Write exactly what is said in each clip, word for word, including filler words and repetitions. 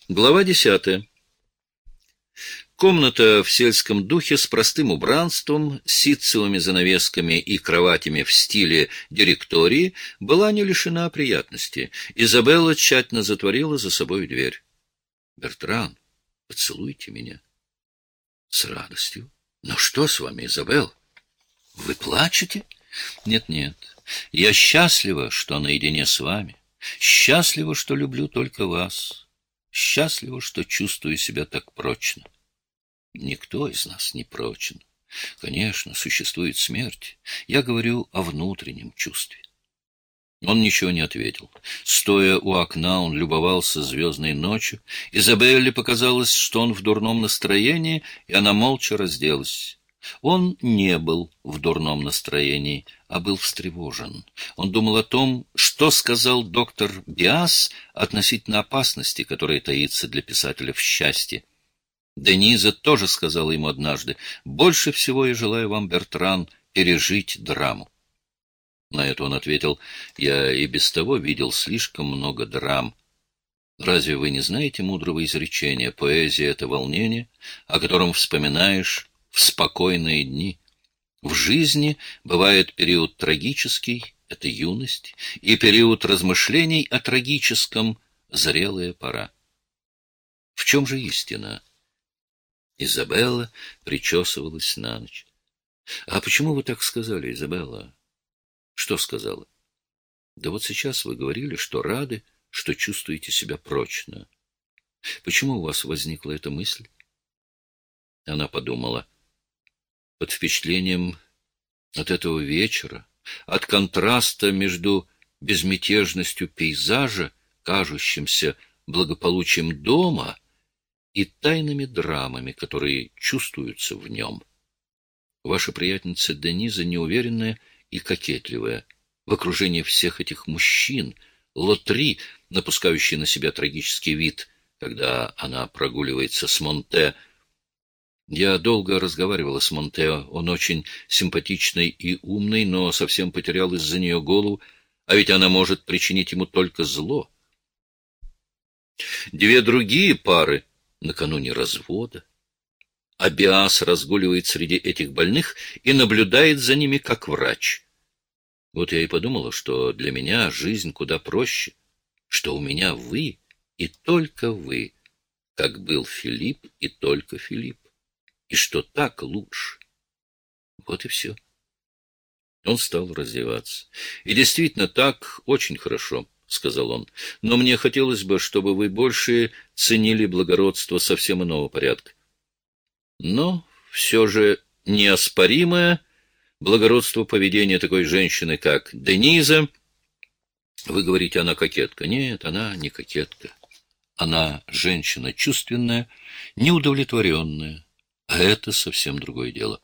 Глава десятая. Комната в сельском духе с простым убранством, ситцевыми занавесками и кроватями в стиле директории была не лишена приятности. Изабелла тщательно затворила за собой дверь. — Бертран, поцелуйте меня. — С радостью. — Но что с вами, Изабелла? Вы плачете? — Нет-нет. Я счастлива, что наедине с вами. Счастлива, что люблю только вас. Счастлива, что чувствую себя так прочно. Никто из нас не прочен. Конечно, существует смерть. Я говорю о внутреннем чувстве. Он ничего не ответил. Стоя у окна, он любовался звездной ночью. Изабелле показалось, что он в дурном настроении, и она молча разделась. Он не был в дурном настроении, а был встревожен. Он думал о том, что сказал доктор Биас относительно опасности, которая таится для писателя в счастье. Дениза тоже сказала ему однажды: «Больше всего я желаю вам, Бертран, пережить драму». На это он ответил: «Я и без того видел слишком много драм». Разве вы не знаете мудрого изречения: поэзия — это волнение, о котором вспоминаешь в спокойные дни? В жизни бывает период трагический — это юность, и период размышлений о трагическом — зрелая пора. В чем же истина? Изабелла причесывалась на ночь. — А почему вы так сказали, Изабелла? — Что сказала? — Да вот сейчас вы говорили, что рады, что чувствуете себя прочно. Почему у вас возникла эта мысль? Она подумала. Под впечатлением от этого вечера, от контраста между безмятежностью пейзажа, кажущимся благополучием дома, и тайными драмами, которые чувствуются в нем. Ваша приятельница Дениза неуверенная и кокетливая, в окружении всех этих мужчин, лотри, напускающие на себя трагический вид, когда она прогуливается с Монте. Я долго разговаривала с Монте, он очень симпатичный и умный, но совсем потерял из-за нее голову, а ведь она может причинить ему только зло. Две другие пары накануне развода. А Биас разгуливает среди этих больных и наблюдает за ними как врач. Вот я и подумала, что для меня жизнь куда проще, что у меня вы и только вы, как был Филипп и только Филипп, и что так лучше. Вот и все. Он стал раздеваться. И действительно, так очень хорошо, — сказал он, — но мне хотелось бы, чтобы вы больше ценили благородство совсем иного порядка. Но все же неоспоримое благородство поведения такой женщины, как Дениза. Вы говорите, она кокетка. Нет, она не кокетка. Она женщина чувственная, неудовлетворенная, а это совсем другое дело.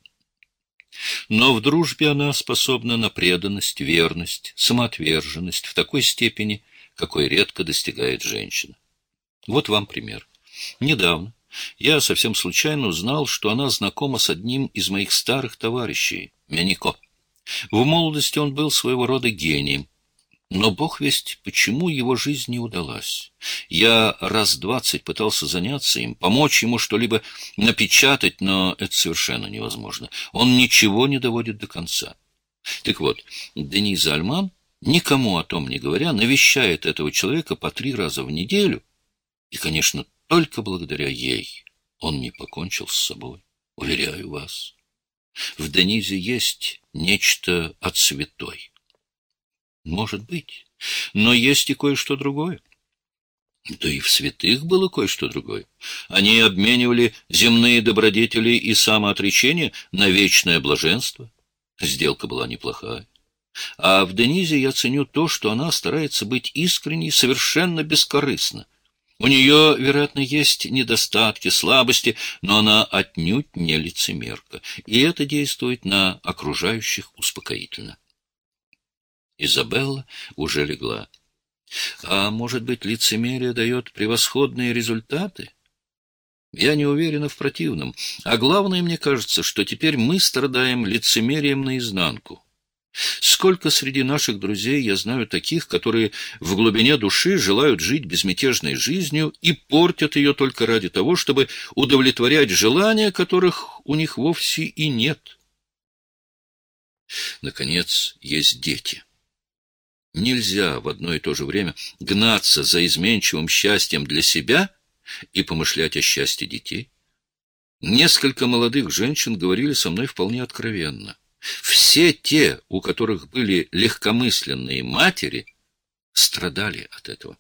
Но в дружбе она способна на преданность, верность, самоотверженность в такой степени, какой редко достигает женщина. Вот вам пример. Недавно я совсем случайно узнал, что она знакома с одним из моих старых товарищей, Мянико. В молодости он был своего рода гением, но бог весть, почему его жизнь не удалась. Я раз двадцать пытался заняться им, помочь ему что-либо напечатать, но это совершенно невозможно. Он ничего не доводит до конца. Так вот, Дениза Альман, никому о том не говоря, навещает этого человека по три раза в неделю, и, конечно, только благодаря ей он не покончил с собой. Уверяю вас, в Денизе есть нечто от святой. Может быть, но есть и кое-что другое. Да и в святых было кое-что другое. Они обменивали земные добродетели и самоотречение на вечное блаженство. Сделка была неплохая. А в Денизе я ценю то, что она старается быть искренней, совершенно бескорыстно. У нее, вероятно, есть недостатки, слабости, но она отнюдь не лицемерка, и это действует на окружающих успокоительно. Изабелла уже легла. А может быть, лицемерие дает превосходные результаты? Я не уверена в противном. А главное, мне кажется, что теперь мы страдаем лицемерием наизнанку. Сколько среди наших друзей я знаю таких, которые в глубине души желают жить безмятежной жизнью и портят ее только ради того, чтобы удовлетворять желания, которых у них вовсе и нет. Наконец, есть дети. Нельзя в одно и то же время гнаться за изменчивым счастьем для себя и помышлять о счастье детей. Несколько молодых женщин говорили со мной вполне откровенно. Все те, у которых были легкомысленные матери, страдали от этого.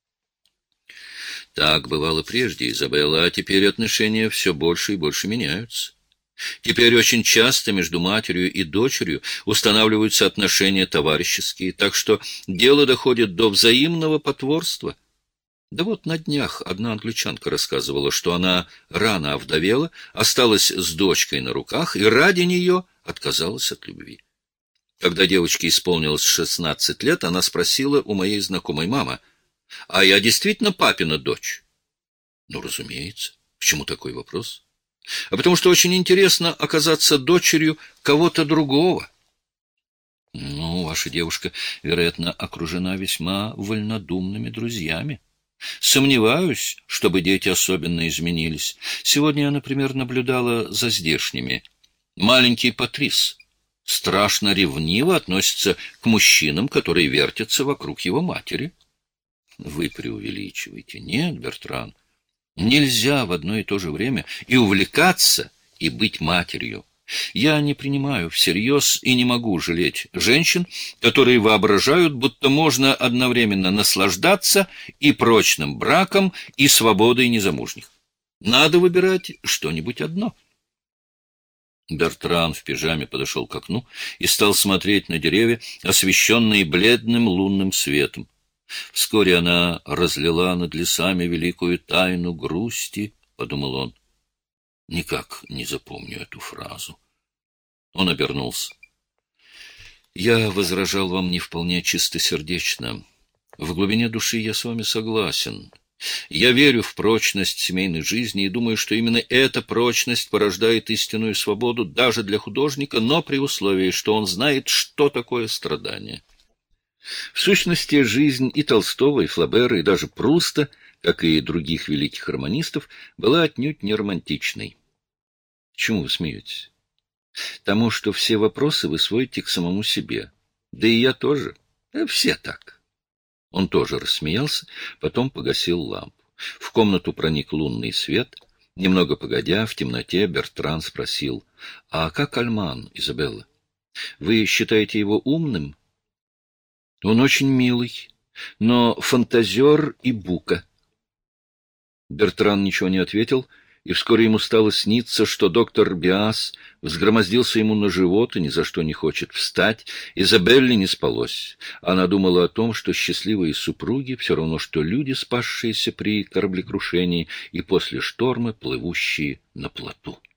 Так бывало прежде, Изабелла, а теперь отношения все больше и больше меняются. Теперь очень часто между матерью и дочерью устанавливаются отношения товарищеские, так что дело доходит до взаимного потворства. Да вот на днях одна англичанка рассказывала, что она рано овдовела, осталась с дочкой на руках и ради нее отказалась от любви. Когда девочке исполнилось шестнадцать лет, она спросила у моей знакомой: «Мама, а я действительно папина дочь?» Ну, разумеется. Почему такой вопрос? А потому что очень интересно оказаться дочерью кого-то другого. Ну, ваша девушка, вероятно, окружена весьма вольнодумными друзьями. Сомневаюсь, чтобы дети особенно изменились. Сегодня я, например, наблюдала за здешними. Маленький Патрис страшно ревниво относится к мужчинам, которые вертятся вокруг его матери. Вы преувеличиваете. Нет, Бертран, нельзя в одно и то же время и увлекаться, и быть матерью. Я не принимаю всерьез и не могу жалеть женщин, которые воображают, будто можно одновременно наслаждаться и прочным браком, и свободой незамужних. Надо выбирать что-нибудь одно. Бертран в пижаме подошел к окну и стал смотреть на деревья, освещенные бледным лунным светом. Вскоре она разлила над лесами великую тайну грусти, — подумал он. Никак не запомню эту фразу. Он обернулся. Я возражал вам не вполне чистосердечно. В глубине души я с вами согласен. Я верю в прочность семейной жизни и думаю, что именно эта прочность порождает истинную свободу даже для художника, но при условии, что он знает, что такое страдание. В сущности, жизнь и Толстого, и Флабера, и даже Пруста, как и других великих романистов, была отнюдь не романтичной. Чему вы смеетесь? Тому, что все вопросы вы сводите к самому себе. Да и я тоже. Все так. Он тоже рассмеялся, потом погасил лампу. В комнату проник лунный свет. Немного погодя, в темноте Бертран спросил: «А как Альман, Изабелла? Вы считаете его умным?» «Он очень милый, но фантазер и бука». Бертран ничего не ответил, и вскоре ему стало сниться, что доктор Биас взгромоздился ему на живот и ни за что не хочет встать. Изабелле не спалось. Она думала о том, что счастливые супруги все равно, что люди, спасшиеся при кораблекрушении и после шторма, плывущие на плоту.